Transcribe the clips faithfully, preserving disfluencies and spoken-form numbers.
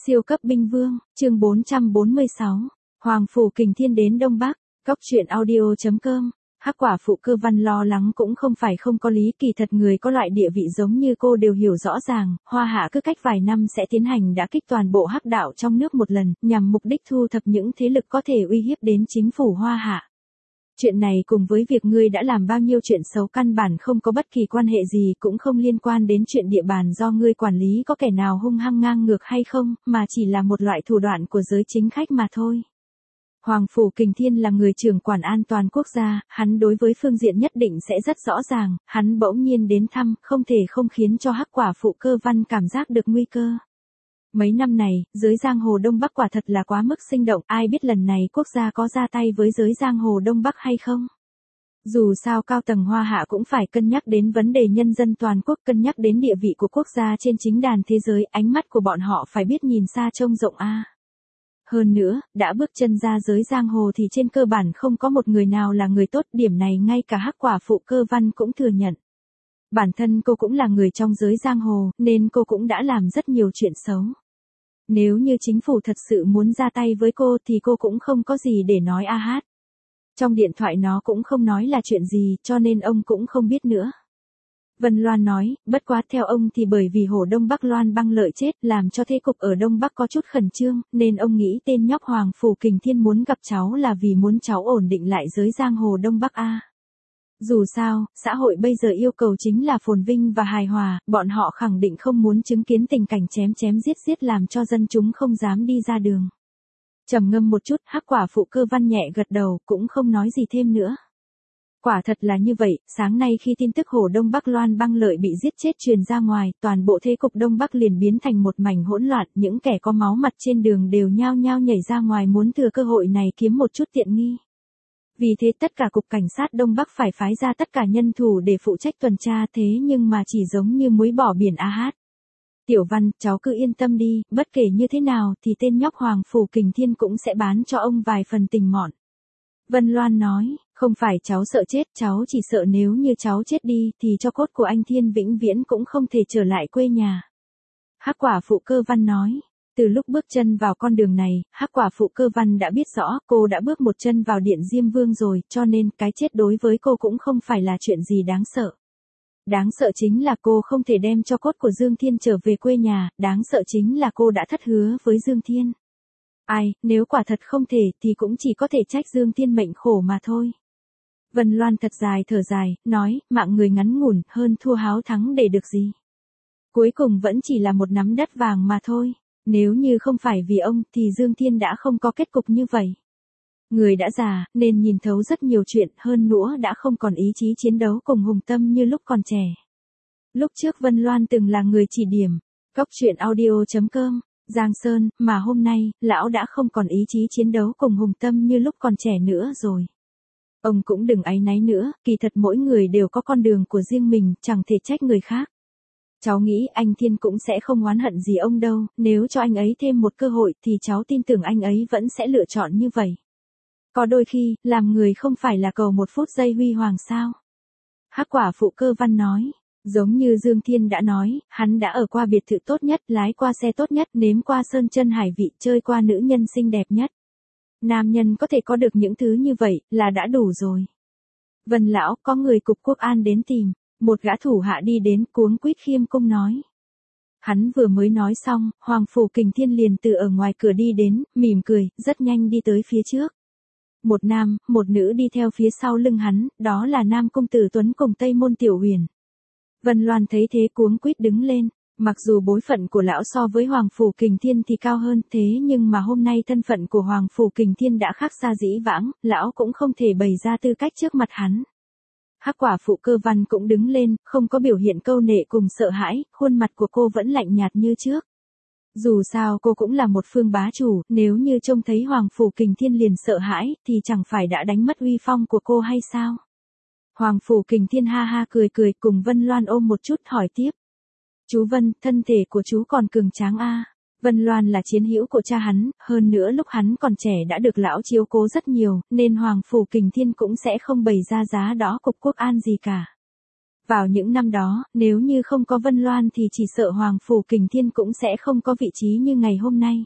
Siêu cấp binh vương, chương bốn trăm bốn mươi sáu. Hoàng phủ Kình Thiên đến Đông Bắc, Cóc truyện audio chấm com. Hắc quả phụ Cơ Văn lo lắng cũng không phải không có lý, kỳ thật người có loại địa vị giống như cô đều hiểu rõ ràng, Hoa Hạ cứ cách vài năm sẽ tiến hành đã kích toàn bộ hắc đạo trong nước một lần, nhằm mục đích thu thập những thế lực có thể uy hiếp đến chính phủ Hoa Hạ. Chuyện này cùng với việc ngươi đã làm bao nhiêu chuyện xấu căn bản không có bất kỳ quan hệ gì, cũng không liên quan đến chuyện địa bàn do ngươi quản lý có kẻ nào hung hăng ngang ngược hay không, mà chỉ là một loại thủ đoạn của giới chính khách mà thôi. Hoàng phủ Kình Thiên là người trưởng quản an toàn quốc gia, hắn đối với phương diện nhất định sẽ rất rõ ràng, hắn bỗng nhiên đến thăm, không thể không khiến cho hắc quả phụ Cơ Văn cảm giác được nguy cơ. Mấy năm này, giới giang hồ Đông Bắc quả thật là quá mức sinh động, ai biết lần này quốc gia có ra tay với giới giang hồ Đông Bắc hay không? Dù sao cao tầng Hoa Hạ cũng phải cân nhắc đến vấn đề nhân dân toàn quốc, cân nhắc đến địa vị của quốc gia trên chính đàn thế giới, ánh mắt của bọn họ phải biết nhìn xa trông rộng a. Hơn nữa, đã bước chân ra giới giang hồ thì trên cơ bản không có một người nào là người tốt, điểm này ngay cả hắc quả phụ Cơ Văn cũng thừa nhận. Bản thân cô cũng là người trong giới giang hồ, nên cô cũng đã làm rất nhiều chuyện xấu. Nếu như chính phủ thật sự muốn ra tay với cô thì cô cũng không có gì để nói a hát. Trong điện thoại nó cũng không nói là chuyện gì, cho nên ông cũng không biết nữa. Vân Loan nói, bất quá theo ông thì bởi vì hổ Đông Bắc Loan Băng Lợi chết làm cho thế cục ở Đông Bắc có chút khẩn trương, nên ông nghĩ tên nhóc Hoàng phủ Kình Thiên muốn gặp cháu là vì muốn cháu ổn định lại giới giang hồ Đông Bắc a. Dù sao, xã hội bây giờ yêu cầu chính là phồn vinh và hài hòa, bọn họ khẳng định không muốn chứng kiến tình cảnh chém chém giết giết làm cho dân chúng không dám đi ra đường. Trầm ngâm một chút, hắc quả phụ Cơ Văn nhẹ gật đầu, cũng không nói gì thêm nữa. Quả thật là như vậy, sáng nay khi tin tức hổ Đông Bắc Loan Băng Lợi bị giết chết truyền ra ngoài, toàn bộ thế cục Đông Bắc liền biến thành một mảnh hỗn loạn, những kẻ có máu mặt trên đường đều nhao nhao nhảy ra ngoài muốn thừa cơ hội này kiếm một chút tiện nghi. Vì thế tất cả cục cảnh sát Đông Bắc phải phái ra tất cả nhân thủ để phụ trách tuần tra, thế nhưng mà chỉ giống như muối bỏ biển a hát. Tiểu Văn, cháu cứ yên tâm đi, bất kể như thế nào thì tên nhóc Hoàng phủ Kình Thiên cũng sẽ bán cho ông vài phần tình mọn. Vân Loan nói, không phải cháu sợ chết, cháu chỉ sợ nếu như cháu chết đi thì cho cốt của anh Thiên vĩnh viễn cũng không thể trở lại quê nhà. Hắc quả phụ Cơ Văn nói. Từ lúc bước chân vào con đường này, hắc quả phụ Cơ Văn đã biết rõ cô đã bước một chân vào điện Diêm Vương rồi, cho nên cái chết đối với cô cũng không phải là chuyện gì đáng sợ. Đáng sợ chính là cô không thể đem cho cốt của Dương Thiên trở về quê nhà, đáng sợ chính là cô đã thất hứa với Dương Thiên. Ai, nếu quả thật không thể thì cũng chỉ có thể trách Dương Thiên mệnh khổ mà thôi. Vân Loan thật dài thở dài, nói, mạng người ngắn ngủn hơn thua háo thắng để được gì. Cuối cùng vẫn chỉ là một nắm đất vàng mà thôi. Nếu như không phải vì ông thì Dương Thiên đã không có kết cục như vậy. Người đã già, nên nhìn thấu rất nhiều chuyện, hơn nữa đã không còn ý chí chiến đấu cùng hùng tâm như lúc còn trẻ. Lúc trước Vân Loan từng là người chỉ điểm, Cóc truyện audio chấm com, Giang Sơn, mà hôm nay, lão đã không còn ý chí chiến đấu cùng hùng tâm như lúc còn trẻ nữa rồi. Ông cũng đừng áy náy nữa, kỳ thật mỗi người đều có con đường của riêng mình, chẳng thể trách người khác. Cháu nghĩ anh Thiên cũng sẽ không oán hận gì ông đâu, nếu cho anh ấy thêm một cơ hội thì cháu tin tưởng anh ấy vẫn sẽ lựa chọn như vậy. Có đôi khi, làm người không phải là cầu một phút giây huy hoàng sao? Hắc quả phụ Cơ Văn nói, giống như Dương Thiên đã nói, hắn đã ở qua biệt thự tốt nhất, lái qua xe tốt nhất, nếm qua sơn chân hải vị, chơi qua nữ nhân xinh đẹp nhất. Nam nhân có thể có được những thứ như vậy, là đã đủ rồi. Vân lão, có người cục quốc an đến tìm. Một gã thủ hạ đi đến cuống quýt khiêm cung nói. Hắn vừa mới nói xong, Hoàng phủ Kình Thiên liền từ ở ngoài cửa đi đến, mỉm cười, rất nhanh đi tới phía trước. Một nam, một nữ đi theo phía sau lưng hắn, đó là Nam Công Tử Tuấn cùng Tây Môn Tiểu Huyền. Vân Loan thấy thế cuống quýt đứng lên, mặc dù bối phận của lão so với Hoàng phủ Kình Thiên thì cao hơn, thế nhưng mà hôm nay thân phận của Hoàng phủ Kình Thiên đã khác xa dĩ vãng, lão cũng không thể bày ra tư cách trước mặt hắn. Hắc quả phụ Cơ Văn cũng đứng lên, không có biểu hiện câu nệ cùng sợ hãi, khuôn mặt của cô vẫn lạnh nhạt như trước. Dù sao cô cũng là một phương bá chủ, nếu như trông thấy Hoàng phủ Kình Thiên liền sợ hãi, thì chẳng phải đã đánh mất uy phong của cô hay sao? Hoàng phủ Kình Thiên ha ha cười cười cùng Vân Loan ôm một chút hỏi tiếp. Chú Vân, thân thể của chú còn cường tráng a. Vân Loan là chiến hữu của cha hắn, hơn nữa lúc hắn còn trẻ đã được lão chiếu cố rất nhiều, nên Hoàng phủ Kình Thiên cũng sẽ không bày ra giá đó cục quốc an gì cả. Vào những năm đó, nếu như không có Vân Loan thì chỉ sợ Hoàng Phủ Kình Thiên cũng sẽ không có vị trí như ngày hôm nay.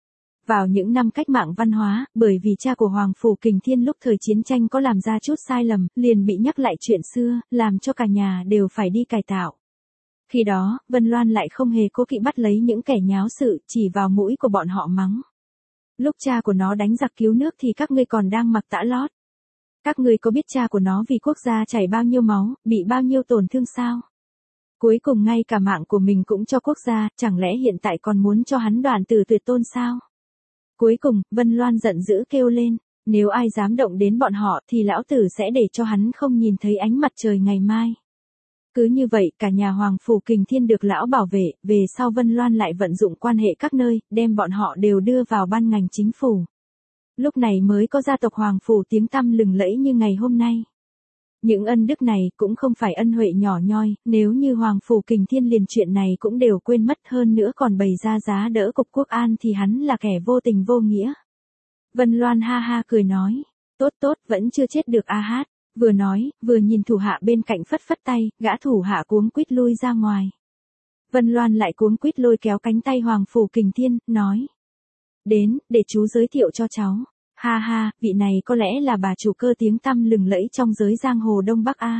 Vào những năm cách mạng văn hóa, bởi vì cha của Hoàng Phủ Kình Thiên lúc thời chiến tranh có làm ra chút sai lầm, liền bị nhắc lại chuyện xưa, làm cho cả nhà đều phải đi cải tạo. Khi đó, Vân Loan lại không hề cố kỵ bắt lấy những kẻ nháo sự, chỉ vào mũi của bọn họ mắng. Lúc cha của nó đánh giặc cứu nước thì các ngươi còn đang mặc tã lót. Các ngươi có biết cha của nó vì quốc gia chảy bao nhiêu máu, bị bao nhiêu tổn thương sao? Cuối cùng ngay cả mạng của mình cũng cho quốc gia, chẳng lẽ hiện tại còn muốn cho hắn đoạn tử tuyệt tôn sao? Cuối cùng, Vân Loan giận dữ kêu lên, nếu ai dám động đến bọn họ thì lão tử sẽ để cho hắn không nhìn thấy ánh mặt trời ngày mai. Cứ như vậy, cả nhà Hoàng Phủ Kình Thiên được lão bảo vệ, về sau Vân Loan lại vận dụng quan hệ các nơi, đem bọn họ đều đưa vào ban ngành chính phủ. Lúc này mới có gia tộc Hoàng Phủ tiếng tăm lừng lẫy như ngày hôm nay. Những ân đức này cũng không phải ân huệ nhỏ nhoi, nếu như Hoàng Phủ Kình Thiên liền chuyện này cũng đều quên mất hơn nữa còn bày ra giá đỡ cục quốc an thì hắn là kẻ vô tình vô nghĩa. Vân Loan ha ha cười nói, tốt tốt vẫn chưa chết được a hát, vừa nói, vừa nhìn thủ hạ bên cạnh phất phất tay, gã thủ hạ cuống quýt lui ra ngoài. Vân Loan lại cuống quýt lôi kéo cánh tay Hoàng Phủ Kình Thiên, nói, đến, để chú giới thiệu cho cháu. Ha ha, vị này có lẽ là bà chủ cơ tiếng tăm lừng lẫy trong giới giang hồ Đông Bắc A.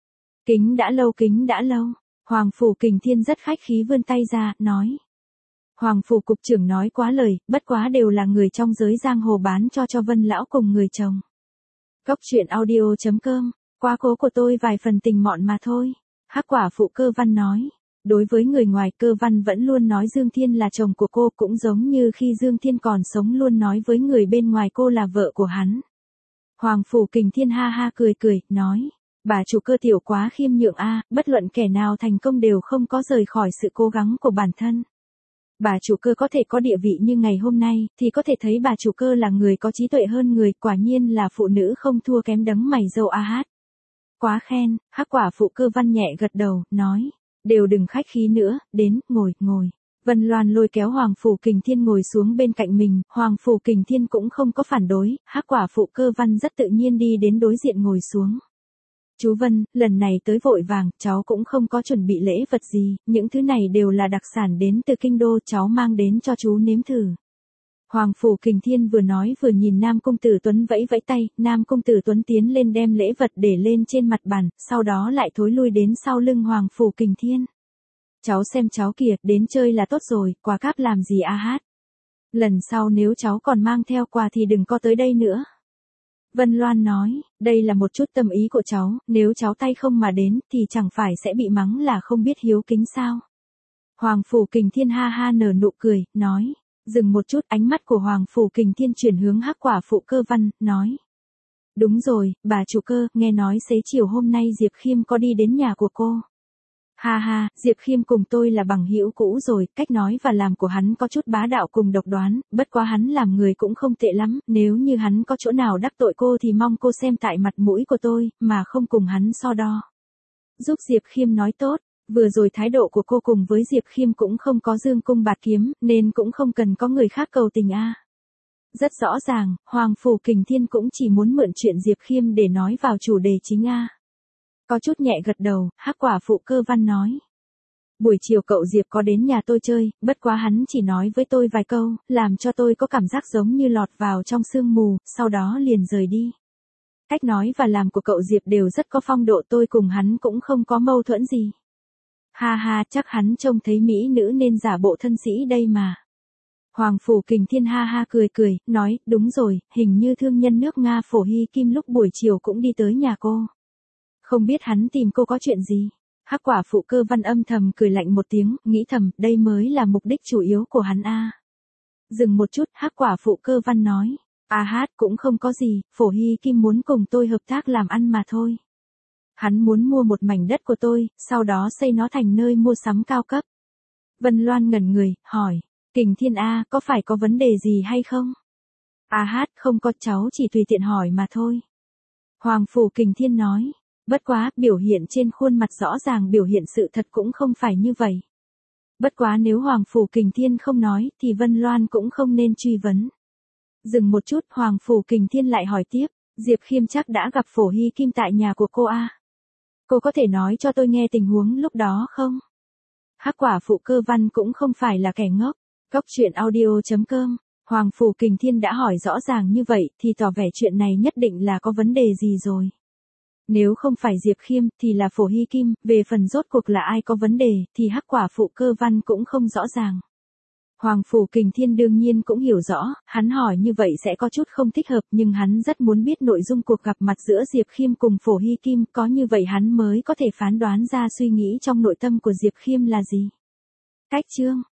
Kính đã lâu kính đã lâu, Hoàng Phủ Kình Thiên rất khách khí vươn tay ra, nói. Hoàng Phủ cục trưởng nói quá lời, bất quá đều là người trong giới giang hồ bán cho cho Vân lão cùng người chồng. Cốc truyện audio chấm com, quá cố của tôi vài phần tình mọn mà thôi. Hắc quả phụ Cơ Văn nói. Đối với người ngoài, Cơ Văn vẫn luôn nói Dương Thiên là chồng của cô, cũng giống như khi Dương Thiên còn sống luôn nói với người bên ngoài cô là vợ của hắn. Hoàng Phủ Kình Thiên ha ha cười cười, nói, bà chủ Cơ tiểu quá khiêm nhượng a, bất luận kẻ nào thành công đều không có rời khỏi sự cố gắng của bản thân. Bà chủ Cơ có thể có địa vị như ngày hôm nay, thì có thể thấy bà chủ Cơ là người có trí tuệ hơn người, quả nhiên là phụ nữ không thua kém đấng mày râu a hát. Quá khen, hắc quả phụ Cơ Văn nhẹ gật đầu, nói. Đều đừng khách khí nữa, đến, ngồi, ngồi. Vân Loan lôi kéo Hoàng Phủ Kình Thiên ngồi xuống bên cạnh mình, Hoàng Phủ Kình Thiên cũng không có phản đối, hắc quả phụ Cơ Văn rất tự nhiên đi đến đối diện ngồi xuống. Chú Vân, lần này tới vội vàng, cháu cũng không có chuẩn bị lễ vật gì, những thứ này đều là đặc sản đến từ kinh đô, cháu mang đến cho chú nếm thử. Hoàng Phủ Kình Thiên vừa nói vừa nhìn Nam Công Tử Tuấn vẫy vẫy tay, Nam Công Tử Tuấn tiến lên đem lễ vật để lên trên mặt bàn, sau đó lại thối lui đến sau lưng Hoàng Phủ Kình Thiên. Cháu xem cháu kìa, đến chơi là tốt rồi, quà cáp làm gì a hát. Lần sau nếu cháu còn mang theo quà thì đừng có tới đây nữa. Vân Loan nói, đây là một chút tâm ý của cháu, nếu cháu tay không mà đến thì chẳng phải sẽ bị mắng là không biết hiếu kính sao. Hoàng Phủ Kình Thiên ha ha nở nụ cười, nói. Dừng một chút, ánh mắt của Hoàng Phủ Kình Thiên chuyển hướng hắc quả phụ Cơ Văn, nói. Đúng rồi, bà chủ Cơ, nghe nói xế chiều hôm nay Diệp Khiêm có đi đến nhà của cô. Ha ha, Diệp Khiêm cùng tôi là bằng hữu cũ rồi, cách nói và làm của hắn có chút bá đạo cùng độc đoán, bất quá hắn làm người cũng không tệ lắm, nếu như hắn có chỗ nào đắc tội cô thì mong cô xem tại mặt mũi của tôi, mà không cùng hắn so đo. Giúp Diệp Khiêm nói tốt. Vừa rồi thái độ của cô cùng với Diệp Khiêm cũng không có dương cung bạt kiếm, nên cũng không cần có người khác cầu tình a. Rất rõ ràng, Hoàng Phủ Kình Thiên cũng chỉ muốn mượn chuyện Diệp Khiêm để nói vào chủ đề chính a. Có chút nhẹ gật đầu, hắc quả phụ Cơ Văn nói. Buổi chiều cậu Diệp có đến nhà tôi chơi, bất quá hắn chỉ nói với tôi vài câu, làm cho tôi có cảm giác giống như lọt vào trong sương mù, sau đó liền rời đi. Cách nói và làm của cậu Diệp đều rất có phong độ, tôi cùng hắn cũng không có mâu thuẫn gì. Ha ha, chắc hắn trông thấy mỹ nữ nên giả bộ thân sĩ đây mà. Hoàng Phủ Kình Thiên ha ha cười cười, nói, đúng rồi, hình như thương nhân nước Nga Phổ Hy Kim lúc buổi chiều cũng đi tới nhà cô. Không biết hắn tìm cô có chuyện gì? Hắc quả phụ Cơ Văn âm thầm cười lạnh một tiếng, nghĩ thầm, đây mới là mục đích chủ yếu của hắn a. Dừng một chút, hắc quả phụ Cơ Văn nói, a hát cũng không có gì, Phổ Hy Kim muốn cùng tôi hợp tác làm ăn mà thôi. Hắn muốn mua một mảnh đất của tôi, sau đó xây nó thành nơi mua sắm cao cấp. Vân Loan ngẩn người, hỏi, Kình Thiên A, có phải có vấn đề gì hay không? A hát, không có, cháu chỉ tùy tiện hỏi mà thôi. Hoàng Phủ Kình Thiên nói, bất quá, biểu hiện trên khuôn mặt rõ ràng biểu hiện sự thật cũng không phải như vậy. Bất quá nếu Hoàng Phủ Kình Thiên không nói, thì Vân Loan cũng không nên truy vấn. Dừng một chút, Hoàng Phủ Kình Thiên lại hỏi tiếp, Diệp Khiêm chắc đã gặp Phổ Hy Kim tại nhà của cô A. Cô có thể nói cho tôi nghe tình huống lúc đó không? Hắc quả phụ cơ văn cũng không phải là kẻ ngốc. Cốc truyện audio chấm com. Hoàng Phủ Kình Thiên đã hỏi rõ ràng như vậy thì tỏ vẻ chuyện này nhất định là có vấn đề gì rồi. Nếu không phải Diệp Khiêm thì là Phổ Hy Kim, về phần rốt cuộc là ai có vấn đề thì Hắc quả phụ cơ văn cũng không rõ ràng. Hoàng Phủ Kình Thiên đương nhiên cũng hiểu rõ, hắn hỏi như vậy sẽ có chút không thích hợp nhưng hắn rất muốn biết nội dung cuộc gặp mặt giữa Diệp Khiêm cùng Phổ Hy Kim, có như vậy hắn mới có thể phán đoán ra suy nghĩ trong nội tâm của Diệp Khiêm là gì. Cách chương